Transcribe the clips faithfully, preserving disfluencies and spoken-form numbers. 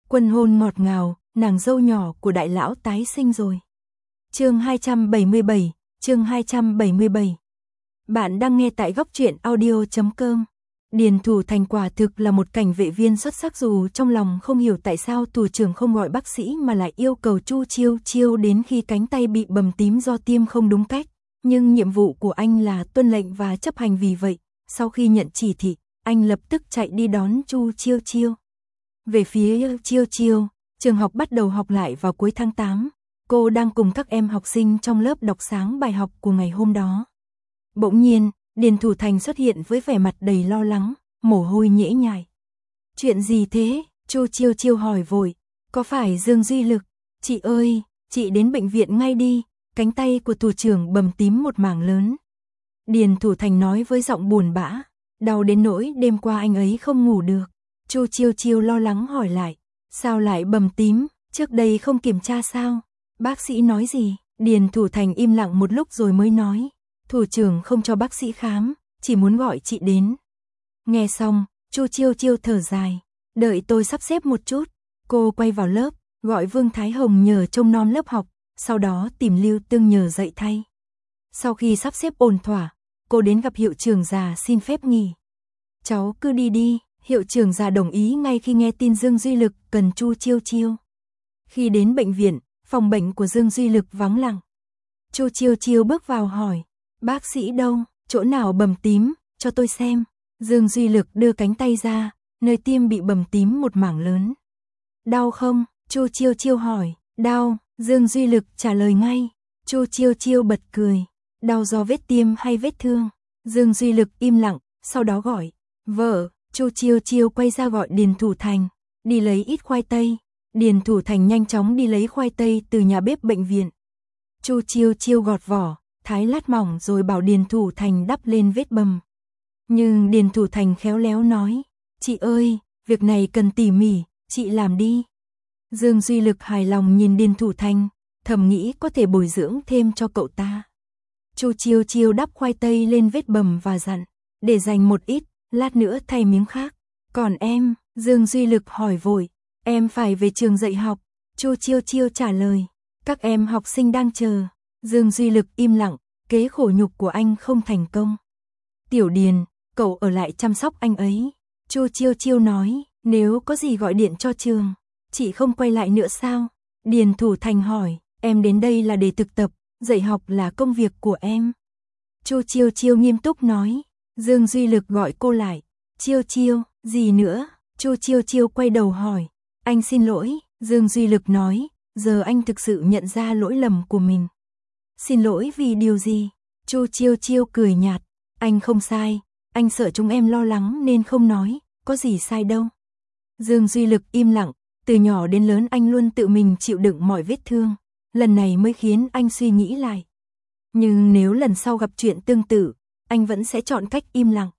Quân hôn ngọt ngào, nàng dâu nhỏ của đại lão tái sinh rồi. Chương hai trăm bảy mươi bảy, chương hai trăm bảy mươi bảy. Bạn đang nghe tại góc truyện audio chấm com. Điền Thủ Thành quả thực là một cảnh vệ viên xuất sắc, dù trong lòng không hiểu tại sao thủ trưởng không gọi bác sĩ mà lại yêu cầu Chu Chiêu Chiêu đến khi cánh tay bị bầm tím do tiêm không đúng cách. Nhưng nhiệm vụ của anh là tuân lệnh và chấp hành, vì vậy, sau khi nhận chỉ thị, anh lập tức chạy đi đón Chu Chiêu Chiêu. Về phía Chiêu Chiêu, trường học bắt đầu học lại vào cuối tháng tám. Cô đang cùng các em học sinh trong lớp đọc sáng bài học của ngày hôm đó. Bỗng nhiên, Điền Thủ Thành xuất hiện với vẻ mặt đầy lo lắng, mồ hôi nhễ nhại. Chuyện gì thế? Chu Chiêu Chiêu hỏi vội. Có phải Dương Duy Lực? Chị ơi, chị đến bệnh viện ngay đi, cánh tay của thủ trưởng bầm tím một mảng lớn. Điền Thủ Thành nói với giọng buồn bã, đau đến nỗi đêm qua anh ấy không ngủ được. Chu Chiêu Chiêu lo lắng hỏi lại, sao lại bầm tím, trước đây không kiểm tra sao? Bác sĩ nói gì? Điền Thủ Thành im lặng một lúc rồi mới nói, thủ trưởng không cho bác sĩ khám, chỉ muốn gọi chị đến. Nghe xong, Chu Chiêu Chiêu thở dài, đợi tôi sắp xếp một chút. Cô quay vào lớp, gọi Vương Thái Hồng nhờ trông nom lớp học, sau đó tìm Lưu Tương nhờ dạy thay. Sau khi sắp xếp ổn thỏa, cô đến gặp hiệu trưởng già xin phép nghỉ. Cháu cứ đi đi. Hiệu trưởng già đồng ý ngay khi nghe tin Dương Duy Lực cần Chu Chiêu Chiêu. Khi đến bệnh viện, phòng bệnh của Dương Duy Lực vắng lặng. Chu Chiêu Chiêu bước vào hỏi, bác sĩ đâu, chỗ nào bầm tím, cho tôi xem. Dương Duy Lực đưa cánh tay ra, nơi tiêm bị bầm tím một mảng lớn. Đau không? Chu Chiêu Chiêu hỏi. Đau, Dương Duy Lực trả lời ngay. Chu Chiêu Chiêu bật cười. Đau do vết tiêm hay vết thương? Dương Duy Lực im lặng, sau đó gọi, vợ. Chu Chiêu Chiêu quay ra gọi Điền Thủ Thành, đi lấy ít khoai tây. Điền Thủ Thành nhanh chóng đi lấy khoai tây từ nhà bếp bệnh viện. Chu Chiêu Chiêu gọt vỏ, thái lát mỏng rồi bảo Điền Thủ Thành đắp lên vết bầm. Nhưng Điền Thủ Thành khéo léo nói, chị ơi, việc này cần tỉ mỉ, chị làm đi. Dương Duy Lực hài lòng nhìn Điền Thủ Thành, thầm nghĩ có thể bồi dưỡng thêm cho cậu ta. Chu Chiêu Chiêu đắp khoai tây lên vết bầm và dặn, để dành một ít, lát nữa thay miếng khác. Còn em? Dương Duy Lực hỏi vội. Em phải về trường dạy học. Chu Chiêu Chiêu trả lời. Các em học sinh đang chờ. Dương Duy Lực im lặng, kế khổ nhục của anh không thành công. Tiểu Điền, cậu ở lại chăm sóc anh ấy. Chu Chiêu Chiêu nói, nếu có gì gọi điện cho trường. Chị không quay lại nữa sao? Điền Thủ Thành hỏi, em đến đây là để thực tập, dạy học là công việc của em. Chu Chiêu Chiêu nghiêm túc nói. Dương Duy Lực gọi cô lại. Chiêu Chiêu, gì nữa? Chu Chiêu Chiêu quay đầu hỏi. Anh xin lỗi, Dương Duy Lực nói, giờ anh thực sự nhận ra lỗi lầm của mình. Xin lỗi vì điều gì? Chu Chiêu Chiêu cười nhạt. Anh không sai, anh sợ chúng em lo lắng nên không nói, có gì sai đâu. Dương Duy Lực im lặng, từ nhỏ đến lớn anh luôn tự mình chịu đựng mọi vết thương, lần này mới khiến anh suy nghĩ lại. Nhưng nếu lần sau gặp chuyện tương tự, anh vẫn sẽ chọn cách im lặng.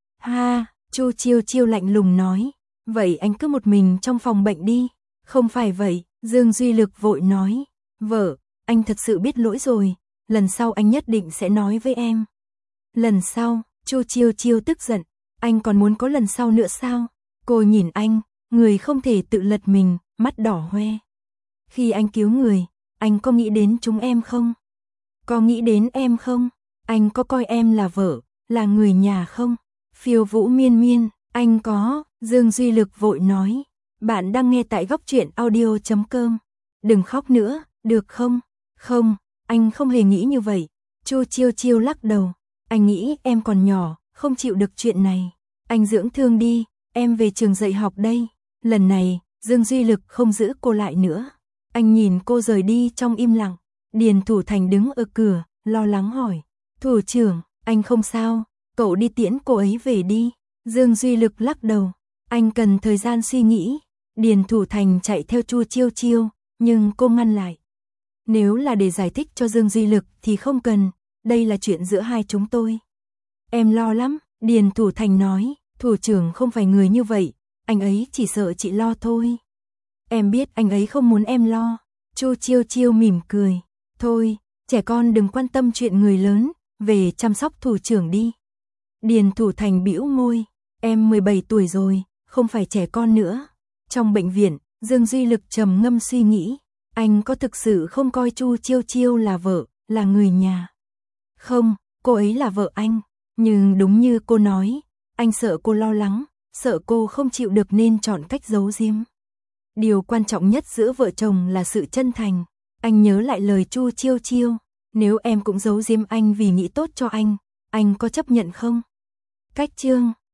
Ha, Chu Chiêu Chiêu lạnh lùng nói, vậy anh cứ một mình trong phòng bệnh đi. Không phải vậy, Dương Duy Lực vội nói, vợ, anh thật sự biết lỗi rồi, lần sau anh nhất định sẽ nói với em. Lần sau? Chu Chiêu Chiêu tức giận, anh còn muốn có lần sau nữa sao? Cô nhìn anh, người không thể tự lật mình, mắt đỏ hoe. Khi anh cứu người, anh có nghĩ đến chúng em không? Có nghĩ đến em không? Anh có coi em là vợ, là người nhà không? Phiêu Vũ Miên Miên, anh có. Dương Duy Lực vội nói. Bạn đang nghe tại góc truyện audio chấm com. Đừng khóc nữa, được không? Không, anh không hề nghĩ như vậy. Chu Chiêu Chiêu lắc đầu. Anh nghĩ em còn nhỏ, không chịu được chuyện này. Anh dưỡng thương đi, em về trường dạy học đây. Lần này, Dương Duy Lực không giữ cô lại nữa. Anh nhìn cô rời đi trong im lặng. Điền Thủ Thành đứng ở cửa, lo lắng hỏi. Thủ trưởng, anh không sao, cậu đi tiễn cô ấy về đi. Dương Duy Lực lắc đầu, anh cần thời gian suy nghĩ. Điền Thủ Thành chạy theo Chu Chiêu Chiêu, nhưng cô ngăn lại. Nếu là để giải thích cho Dương Duy Lực thì không cần, đây là chuyện giữa hai chúng tôi. Em lo lắm, Điền Thủ Thành nói, thủ trưởng không phải người như vậy, anh ấy chỉ sợ chị lo thôi. Em biết anh ấy không muốn em lo. Chu Chiêu Chiêu mỉm cười, thôi, trẻ con đừng quan tâm chuyện người lớn, về chăm sóc thủ trưởng đi. Điền Thủ Thành bĩu môi, em mười bảy tuổi rồi, không phải trẻ con nữa. Trong bệnh viện, Dương Duy Lực trầm ngâm suy nghĩ, anh có thực sự không coi Chu Chiêu Chiêu là vợ, là người nhà? Không, cô ấy là vợ anh, nhưng đúng như cô nói, anh sợ cô lo lắng, sợ cô không chịu được nên chọn cách giấu giếm. Điều quan trọng nhất giữa vợ chồng là sự chân thành. Anh nhớ lại lời Chu Chiêu Chiêu, nếu em cũng giấu giếm anh vì nghĩ tốt cho anh, anh có chấp nhận không? Cách chương